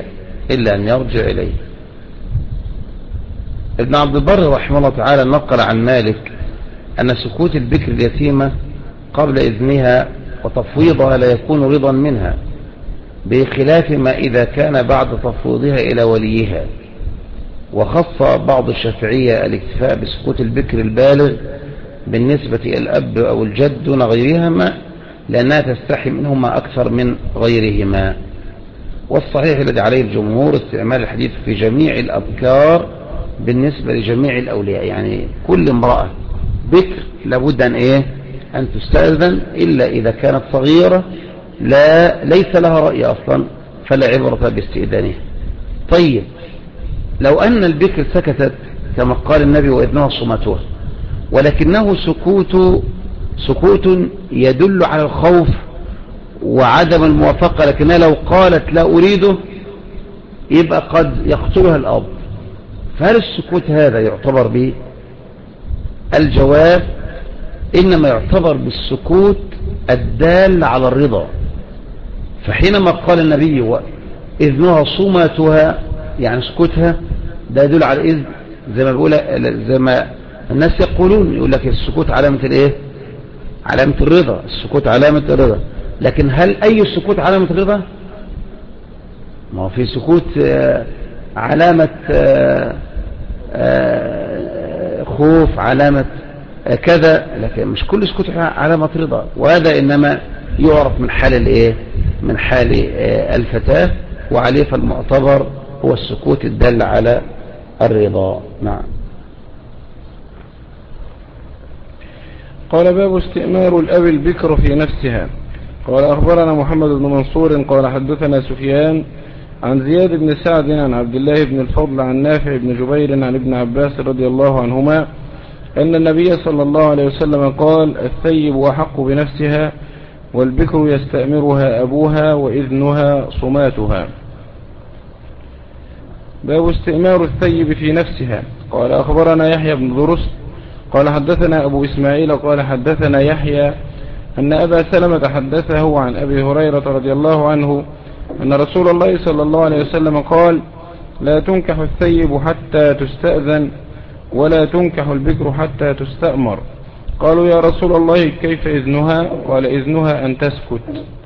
[SPEAKER 1] ابن عبد البر رحمه الله تعالى نقل عن مالك أن سكوت البكر اليتيمة قبل إذنها وتفويضها لا يكون رضا منها، بخلاف ما إذا كان بعد تفويضها إلى وليها. وخص بعض الشافعية الاكتفاء بسكوت البكر البالغ بالنسبة إلى الأب أو الجد دون غيرهما، لأنها تستحي منهما أكثر من غيرهما. والصحيح الذي عليه الجمهور استعمال الحديث في جميع الأبكار بالنسبة لجميع الأولياء، يعني كل امرأة بكر لابد أن تستأذن، إلا إذا كانت صغيرة ليس لها رأي أصلا فلا عبرة باستئذانها. طيب لو أن البكر سكتت كما قال النبي وإذنها صمتها، ولكنه سكوت يدل على الخوف وعدم الموافقة، لكنها لو قالت لا أريده يبقى قد يقتلها الأب، فهل السكوت هذا يعتبر به؟ الجواب إنما يعتبر بالسكوت الدال على الرضا. فحينما قال النبي وإذنها صمتها، يعني سكوتها ده يدل على الإذن، زي ما الناس يقول لك السكوت علامة علامة الرضا، السكوت علامة الرضا. لكن هل أي السكوت علامة الرضا؟ ما هو في سكوت علامة خوف، علامة كذا، لكن مش كل سكوت علامة رضا. وهذا إنما يعرف من حال الفتاة، وعليه فالمعتبر هو السكوت الدل على الرضا. نعم.
[SPEAKER 2] قال باب استئمار الأب البكر في نفسها. قال أخبرنا محمد بن منصور قال حدثنا سفيان عن زياد بن سعد عن عبد الله بن الفضل عن نافع بن جبير عن ابن عباس رضي الله عنهما أن النبي صلى الله عليه وسلم قال الثيب أحق بنفسها والبكر يستأمرها أبوها وإذنها صماتها. باب استئمار الثيب في نفسها. قال أخبرنا يحيى بن درست قال حدثنا أبو إسماعيل قال حدثنا يحيى أن أبا سلمة حدثه عن أبي هريرة رضي الله عنه أن رسول الله صلى الله عليه وسلم قال لا تنكح الثيب حتى تستأذن ولا تنكح البكر حتى تستأمر. قالوا يا رسول الله كيف إذنها؟ قال إذنها أن تسكت.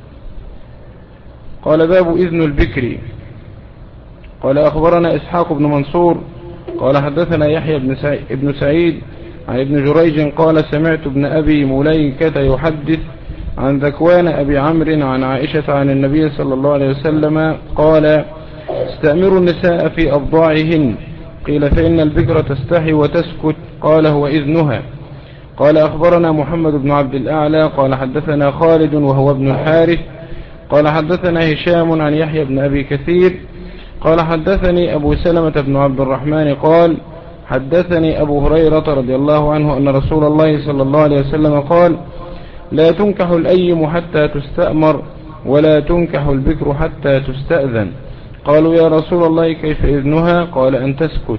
[SPEAKER 2] قال باب إذن البكر. قال أخبرنا إسحاق بن منصور قال حدثنا يحيى بن سعيد عن ابن جريج قال سمعت ابن أبي مليكة يحدث عن ذكوان أبي عمرو عن عائشة عن النبي صلى الله عليه وسلم قال استأمروا النساء في أبضاعهن. قيل فإن البكر تستحي وتسكت. قال هو إذنها. قال أخبرنا محمد بن عبد الأعلى قال حدثنا خالد وهو ابن الحارث قال حدثنا هشام عن يحيى بن أبي كثير قال حدثني أبو سلمة بن عبد الرحمن قال حدثني أبو هريرة رضي الله عنه أن رسول الله صلى الله عليه وسلم قال لا تنكح الأيم حتى تستأمر ولا تنكح البكر حتى تستأذن. قالوا يا رسول الله كيف إذنها؟ قال أن تسكت.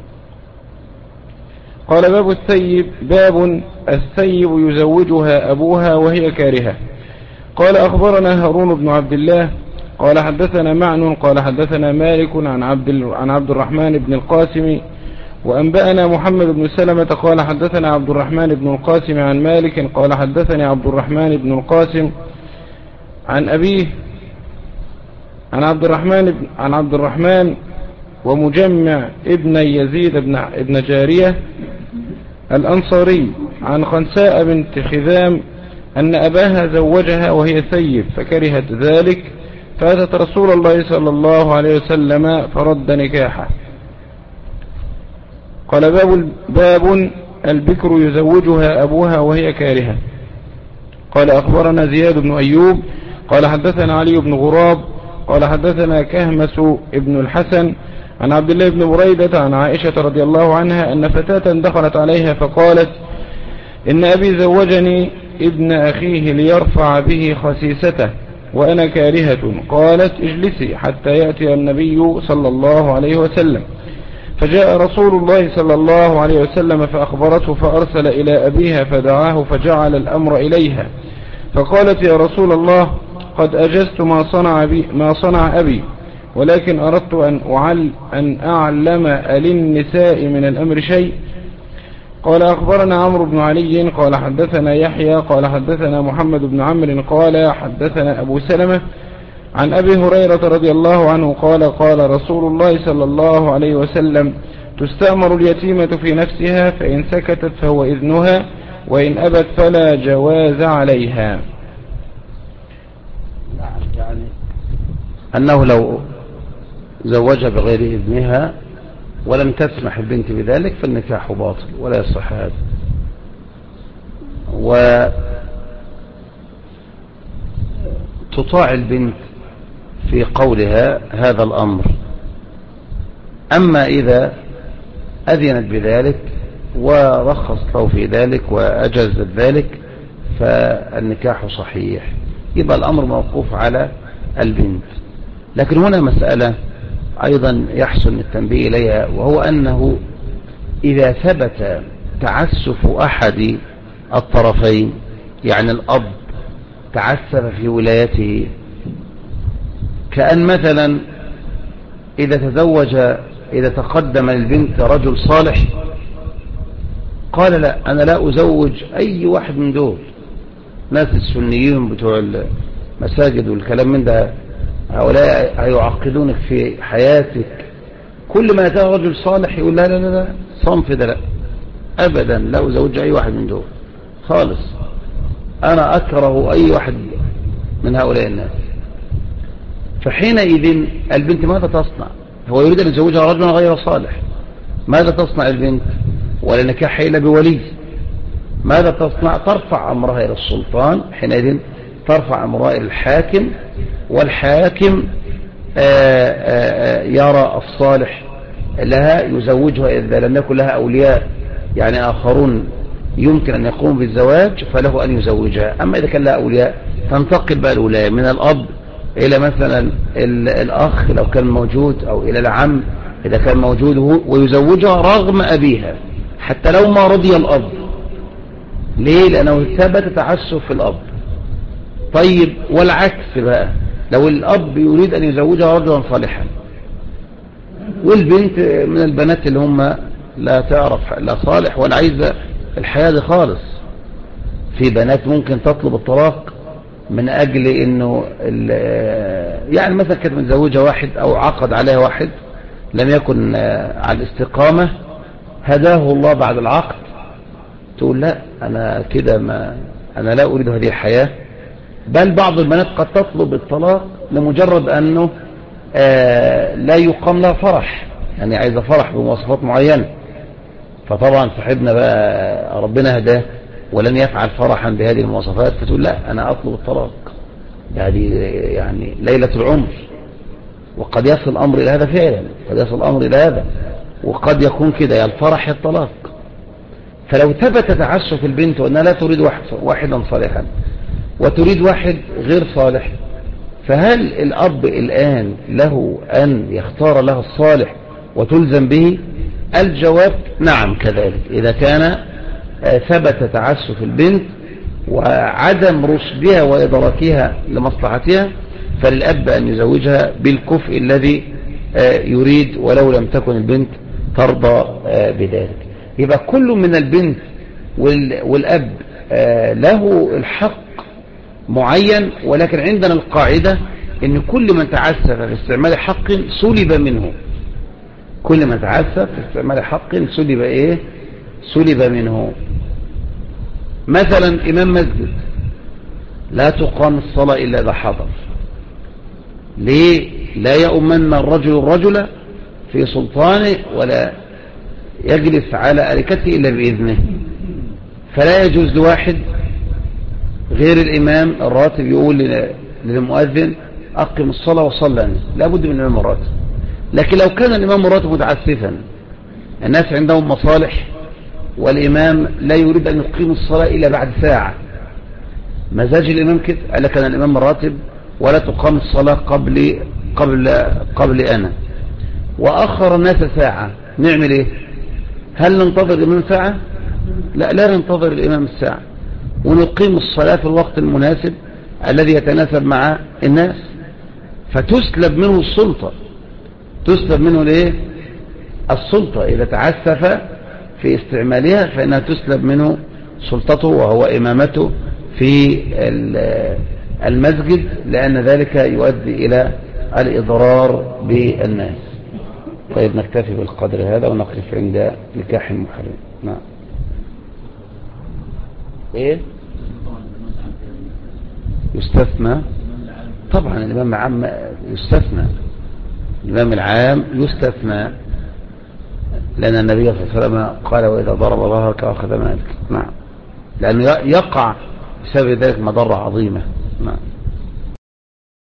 [SPEAKER 2] قال باب الثيب. باب الثيب يزوجها أبوها وهي كارهة. قال أخبرنا هارون بن عبد الله قال حدثنا معن قال حدثنا مالك عن عبد الرحمن بن القاسم وأنبأنا محمد بن سلمة قال حدثنا عبد الرحمن بن القاسم عن مالك قال حدثني عبد الرحمن بن القاسم عن أبيه عن عبد الرحمن ومجمع ابن يزيد ابن جارية الأنصاري عن خنساء بنت خذام أن أباها زوجها وهي ثيب فكرهت ذلك فأتت رسول الله صلى الله عليه وسلم فرد نكاحه. قال باب البكر يزوجها أبوها وهي كارهة. قال أخبرنا زياد بن أيوب قال حدثنا علي بن غراب قال حدثنا كهمس ابن الحسن عن عبد الله بن بريدة عن عائشة رضي الله عنها أن فتاة دخلت عليها فقالت إن أبي زوجني ابن أخيه ليرفع به خسيسته وأنا كارهة. قالت اجلسي حتى يأتي النبي صلى الله عليه وسلم. فجاء رسول الله صلى الله عليه وسلم فأخبرته فأرسل إلى أبيها فدعاه فجعل الأمر إليها فقالت يا رسول الله قد أجزت ما صنع أبي ولكن أردت أن أعلم للنساء من الأمر شيء. قال أخبرنا عمرو بن علي قال حدثنا يحيى قال حدثنا محمد بن عمرو قال حدثنا أبو سلمة عن أبي هريرة رضي الله عنه قال قال رسول الله صلى الله عليه وسلم تستأمر اليتيمة في نفسها فإن سكتت فهو إذنها وإن أبت فلا جواز عليها.
[SPEAKER 1] يعني أنه لو زوجها بغير إذنها ولم تسمح البنت بذلك فالنكاح باطل ولا يصح هذا. وتطاع البنت في قولها هذا الأمر. أما إذا أذنت بذلك ورخصت له في ذلك وأجازت ذلك فالنكاح صحيح، يبقى الأمر موقوف على البنت. لكن هنا مسألة أيضا يحسن التنبيه إليها، وهو أنه إذا ثبت تعسف أحد الطرفين، يعني الأب تعسف في ولايته، كأن مثلا إذا تقدم للبنت رجل صالح قال لا أنا لا أزوج أي واحد من دول، ناس السنيين بتوع المساجد والكلام من ده، هؤلاء هيعقدونك في حياتك، كل ما يتاه رجل صالح يقول لا لا لا صنف ده لا أبدا لا أزوج أي واحد من دول خالص، أنا أكره أي واحد من هؤلاء الناس. فحينئذ البنت ماذا تصنع؟ هو يريد أن يزوجها رجلا غير صالح، ماذا تصنع البنت؟ ولا نكاح إلا بولي. ماذا تصنع؟ ترفع أمرها إلى السلطان، حينئذ ترفع أمرها إلى الحاكم، والحاكم يرى الصالح لها يزوجها إذا لم يكن لها أولياء يعني آخرون يمكن أن يقوم بالزواج فله أن يزوجها. أما إذا كان لها أولياء تنتقل بقى الولاية من الأب إلى مثلا الأخ لو كان موجود، أو إلى العم إذا كان موجود، ويزوجها رغم أبيها حتى لو ما رضي الأب. ليه؟ لأنه ثبت تعسف في الأب. طيب والعكس بقى، لو الأب يريد أن يزوجها رجلا صالحا والبنت من البنات اللي هم لا تعرف لا صالح ولا عايزة الحياة دي خالص، في بنات ممكن تطلب الطلاق من أجل أنه يعني مثلا كانت متزوجة واحد أو عقد عليها واحد لم يكن على الاستقامة، هداه الله بعد العقد، تقول لا أنا كده أنا لا أريد هذه الحياة. بل بعض البنات قد تطلب الطلاق لمجرد أنه لا يقام لها فرح، يعني عايزة فرح بمواصفات معينة، فطبعا صاحبنا بقى ربنا هداه ولن يفعل فرحا بهذه المواصفات، فتقول لا أنا أطلب الطلاق، يعني ليلة العمر. وقد يصل الأمر إلى هذا فعلا، قد يصل الأمر إلى هذا، وقد يكون كده يا الفرح يا الطلاق. فلو ثبت تعسف البنت وأنها لا تريد واحدا صالحا وتريد واحد غير صالح، فهل الأب الآن له أن يختار له الصالح وتلزم به؟ الجواب نعم كذلك، إذا كان ثبت تعسف البنت وعدم رشدها وإدراكها لمصلحتها، فللأب أن يزوجها بالكفء الذي يريد ولو لم تكن البنت ترضى بذلك. يبقى كل من البنت والأب له الحق معين، ولكن عندنا القاعدة ان كل من تعسف في استعمال حق سلب منه، كل من تعسف في استعمال حق سلب ايه؟ سلب منه. مثلا امام مسجد لا تقام الصلاة الا اذا حضر، ليه؟ لا يؤمن الرجل في سلطانه ولا يجلس على أريكته الا باذنه، فلا يجوز لواحد غير الإمام الراتب يقول للمؤذن أقم الصلاة وصلى، لا بد من الإمام الراتب. لكن لو كان الإمام مراتب متعسفا، الناس عندهم مصالح والإمام لا يريد أن يقيم الصلاة إلا بعد ساعة، مزاج الإمام كده، قال لك أنا الإمام مراتب ولا تقام الصلاة قبل أنا، وأخر الناس ساعة، نعمل إيه؟ هل ننتظر الإمام ساعة؟ لا ننتظر الإمام الساعة، ونقيم الصلاة في الوقت المناسب الذي يتناسب مع الناس، فتسلب منه السلطة، تسلب منه الايه؟ السلطة. إذا تعسف في استعمالها فإنها تسلب منه سلطته وهو إمامته في المسجد، لأن ذلك يؤدي إلى الإضرار بالناس. طيب نكتفي بالقدر هذا ونقف عند نكاح المحرم. نعم. ايه يستثنى؟ طبعا الإمام العام يستثنى، الإمام العام يستثنى، لأن النبي صلى الله عليه وسلم قال وإذا ضرب ظهرك أخذ مالك. نعم، لأنه يقع بسبب ذلك مضرة عظيمة. نعم.